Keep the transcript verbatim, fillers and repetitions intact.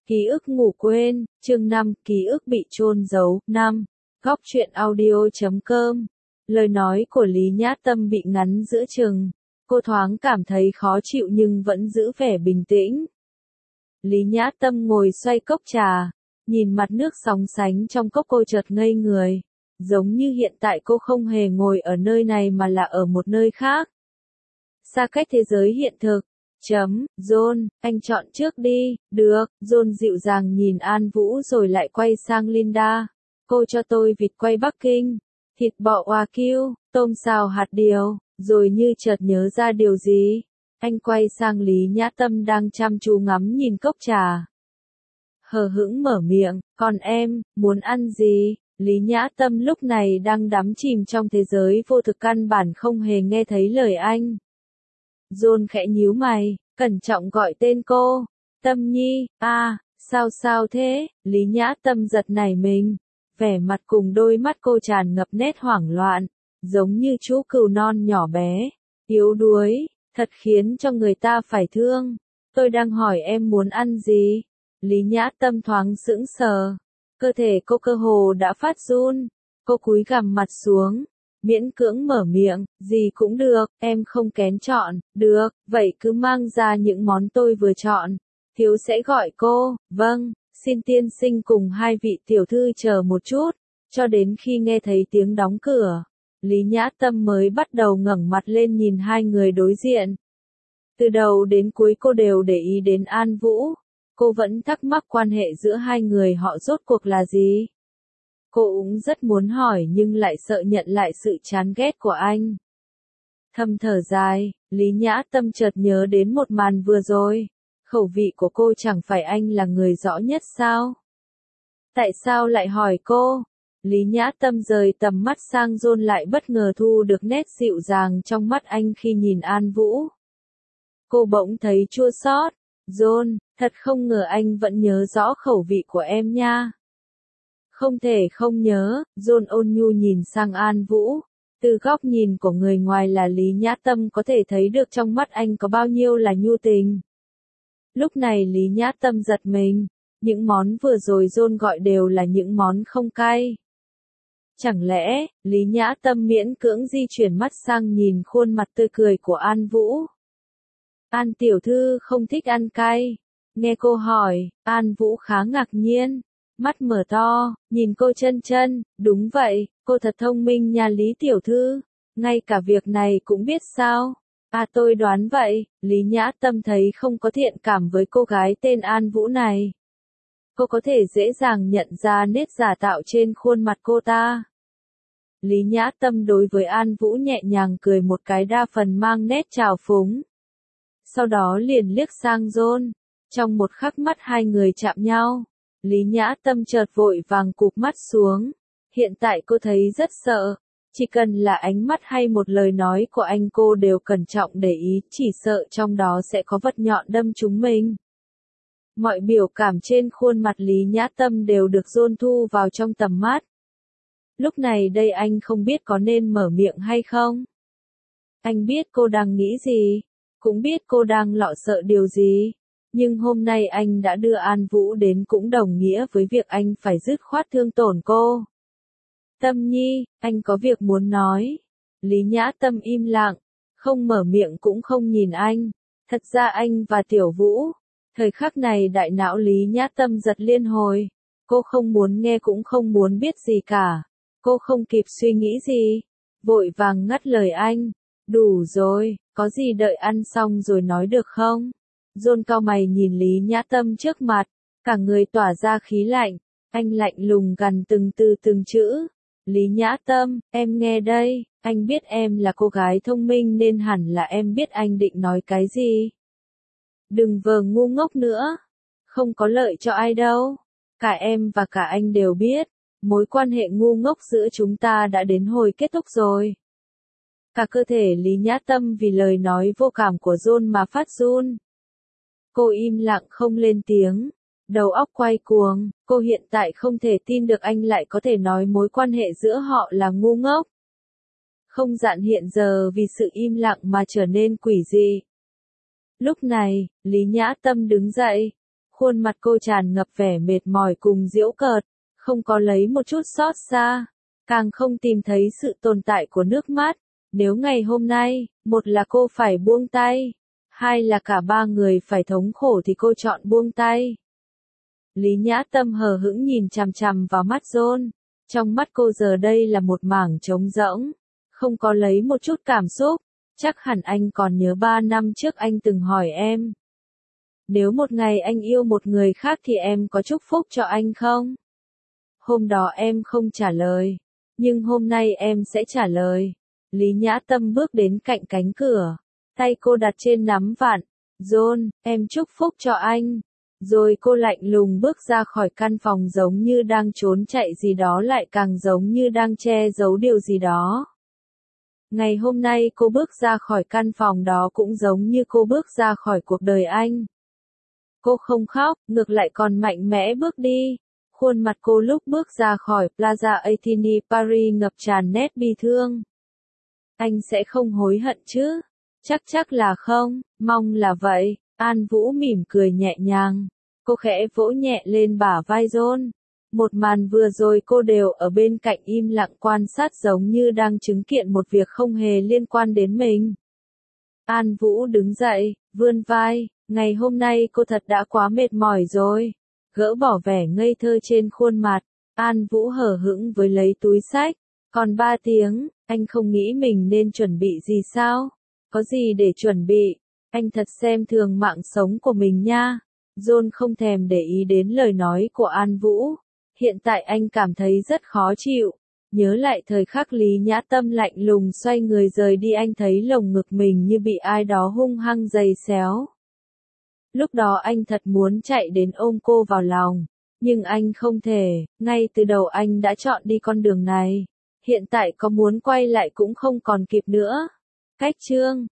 Ký ức ngủ quên, chương năm, ký ức bị chôn giấu, năm. Góc truyện audio chấm com. Lời nói của Lý Nhã Tâm bị ngắn giữa chừng. Cô thoáng cảm thấy khó chịu nhưng vẫn giữ vẻ bình tĩnh. Lý Nhã Tâm ngồi xoay cốc trà, nhìn mặt nước sóng sánh trong cốc cô chợt ngây người. Giống như hiện tại cô không hề ngồi ở nơi này mà là ở một nơi khác. Xa cách thế giới hiện thực. Chấm, John, anh chọn trước đi, được, John dịu dàng nhìn An Vũ rồi lại quay sang Linda. Cô cho tôi vịt quay Bắc Kinh, thịt bò Wagyu, tôm xào hạt điều, rồi như chợt nhớ ra điều gì. Anh quay sang Lý Nhã Tâm đang chăm chú ngắm nhìn cốc trà. Hờ hững mở miệng, còn em, muốn ăn gì? Lý Nhã Tâm lúc này đang đắm chìm trong thế giới vô thực căn bản không hề nghe thấy lời anh. John khẽ nhíu mày, cẩn trọng gọi tên cô. Tâm Nhi, a, à, sao sao thế? Lý Nhã Tâm giật nảy mình. Vẻ mặt cùng đôi mắt cô tràn ngập nét hoảng loạn, giống như chú cừu non nhỏ bé, yếu đuối, thật khiến cho người ta phải thương. Tôi đang hỏi em muốn ăn gì? Lý Nhã Tâm thoáng sững sờ. Cơ thể cô cơ hồ đã phát run. Cô cúi gằm mặt xuống, miễn cưỡng mở miệng, gì cũng được, em không kén chọn, được, vậy cứ mang ra những món tôi vừa chọn. Thiếu sẽ gọi cô, vâng, xin tiên sinh cùng hai vị tiểu thư chờ một chút, cho đến khi nghe thấy tiếng đóng cửa. Lý Nhã Tâm mới bắt đầu ngẩng mặt lên nhìn hai người đối diện. Từ đầu đến cuối cô đều để ý đến An Vũ. Cô vẫn thắc mắc quan hệ giữa hai người họ rốt cuộc là gì. Cô cũng rất muốn hỏi nhưng lại sợ nhận lại sự chán ghét của anh. Thầm thở dài, Lý Nhã Tâm chợt nhớ đến một màn vừa rồi. Khẩu vị của cô chẳng phải anh là người rõ nhất sao? Tại sao lại hỏi cô? Lý Nhã Tâm rời tầm mắt sang John lại bất ngờ thu được nét dịu dàng trong mắt anh khi nhìn An Vũ. Cô bỗng thấy chua xót. John, thật không ngờ anh vẫn nhớ rõ khẩu vị của em nha. Không thể không nhớ, John ôn nhu nhìn sang An Vũ. Từ góc nhìn của người ngoài là Lý Nhã Tâm có thể thấy được trong mắt anh có bao nhiêu là nhu tình. Lúc này Lý Nhã Tâm giật mình, những món vừa rồi John gọi đều là những món không cay. Chẳng lẽ, Lý Nhã Tâm miễn cưỡng di chuyển mắt sang nhìn khuôn mặt tươi cười của An Vũ. An tiểu thư không thích ăn cay. Nghe cô hỏi, An Vũ khá ngạc nhiên. Mắt mở to, nhìn cô chân chân, đúng vậy, cô thật thông minh nha Lý tiểu thư. Ngay cả việc này cũng biết sao? À tôi đoán vậy, Lý Nhã Tâm thấy không có thiện cảm với cô gái tên An Vũ này. Cô có thể dễ dàng nhận ra nét giả tạo trên khuôn mặt cô ta. Lý Nhã Tâm đối với An Vũ nhẹ nhàng cười một cái đa phần mang nét trào phúng. Sau đó liền liếc sang John. Trong một khắc mắt hai người chạm nhau, Lý Nhã Tâm chợt vội vàng cụp mắt xuống. Hiện tại cô thấy rất sợ. Chỉ cần là ánh mắt hay một lời nói của anh cô đều cẩn trọng để ý, chỉ sợ trong đó sẽ có vật nhọn đâm trúng mình. Mọi biểu cảm trên khuôn mặt Lý Nhã Tâm đều được John thu vào trong tầm mắt. Lúc này đây anh không biết có nên mở miệng hay không. Anh biết cô đang nghĩ gì, cũng biết cô đang lo sợ điều gì. Nhưng hôm nay anh đã đưa An Vũ đến cũng đồng nghĩa với việc anh phải dứt khoát thương tổn cô. Tâm Nhi, anh có việc muốn nói. Lý Nhã Tâm im lặng, không mở miệng cũng không nhìn anh. Thật ra anh và Tiểu Vũ. Thời khắc này đại não Lý Nhã Tâm giật liên hồi. Cô không muốn nghe cũng không muốn biết gì cả. Cô không kịp suy nghĩ gì. Vội vàng ngắt lời anh. Đủ rồi, có gì đợi ăn xong rồi nói được không? John cau mày nhìn Lý Nhã Tâm trước mặt, cả người tỏa ra khí lạnh. Anh lạnh lùng gằn từng từ từng chữ. Lý Nhã Tâm, em nghe đây, anh biết em là cô gái thông minh nên hẳn là em biết anh định nói cái gì. Đừng vờ ngu ngốc nữa, không có lợi cho ai đâu. Cả em và cả anh đều biết, mối quan hệ ngu ngốc giữa chúng ta đã đến hồi kết thúc rồi. Cả cơ thể Lý Nhã Tâm vì lời nói vô cảm của John mà phát run. Cô im lặng không lên tiếng. Đầu óc quay cuồng, cô hiện tại không thể tin được anh lại có thể nói mối quan hệ giữa họ là ngu ngốc. Không gian hiện giờ vì sự im lặng mà trở nên quỷ dị. Lúc này, Lý Nhã Tâm đứng dậy, Khuôn mặt cô tràn ngập vẻ mệt mỏi cùng giễu cợt, không có lấy một chút xót xa, càng không tìm thấy sự tồn tại của nước mắt. Nếu ngày hôm nay, một là cô phải buông tay, hai là cả ba người phải thống khổ thì cô chọn buông tay. Lý Nhã Tâm hờ hững nhìn chằm chằm vào mắt John, trong mắt cô giờ đây là một mảng trống rỗng, không có lấy một chút cảm xúc. Chắc hẳn anh còn nhớ ba năm trước anh từng hỏi em. Nếu một ngày anh yêu một người khác thì em có chúc phúc cho anh không? Hôm đó em không trả lời, nhưng hôm nay em sẽ trả lời. Lý Nhã Tâm bước đến cạnh cánh cửa, tay cô đặt trên nắm vặn. John, em chúc phúc cho anh. Rồi cô lạnh lùng bước ra khỏi căn phòng giống như đang trốn chạy gì đó lại càng giống như đang che giấu điều gì đó. Ngày hôm nay cô bước ra khỏi căn phòng đó cũng giống như cô bước ra khỏi cuộc đời anh. Cô không khóc, ngược lại còn mạnh mẽ bước đi. Khuôn mặt cô lúc bước ra khỏi Plaza Athénée Paris ngập tràn nét bi thương. Anh sẽ không hối hận chứ? Chắc chắc là không, mong là vậy. An Vũ mỉm cười nhẹ nhàng. Cô khẽ vỗ nhẹ lên bả vai John. Một màn vừa rồi cô đều ở bên cạnh im lặng quan sát giống như đang chứng kiện một việc không hề liên quan đến mình. An Vũ đứng dậy, vươn vai. Ngày hôm nay cô thật đã quá mệt mỏi rồi. Gỡ bỏ vẻ ngây thơ trên khuôn mặt. An Vũ hờ hững với lấy túi xách. Còn ba tiếng, anh không nghĩ mình nên chuẩn bị gì sao? Có gì để chuẩn bị? Anh thật xem thường mạng sống của mình nha. John không thèm để ý đến lời nói của An Vũ. Hiện tại anh cảm thấy rất khó chịu. Nhớ lại thời khắc Lý Nhã Tâm lạnh lùng xoay người rời đi, anh thấy lồng ngực mình như bị ai đó hung hăng giày xéo. Lúc đó anh thật muốn chạy đến ôm cô vào lòng. Nhưng anh không thể, ngay từ đầu anh đã chọn đi con đường này. Hiện tại có muốn quay lại cũng không còn kịp nữa. Cách chương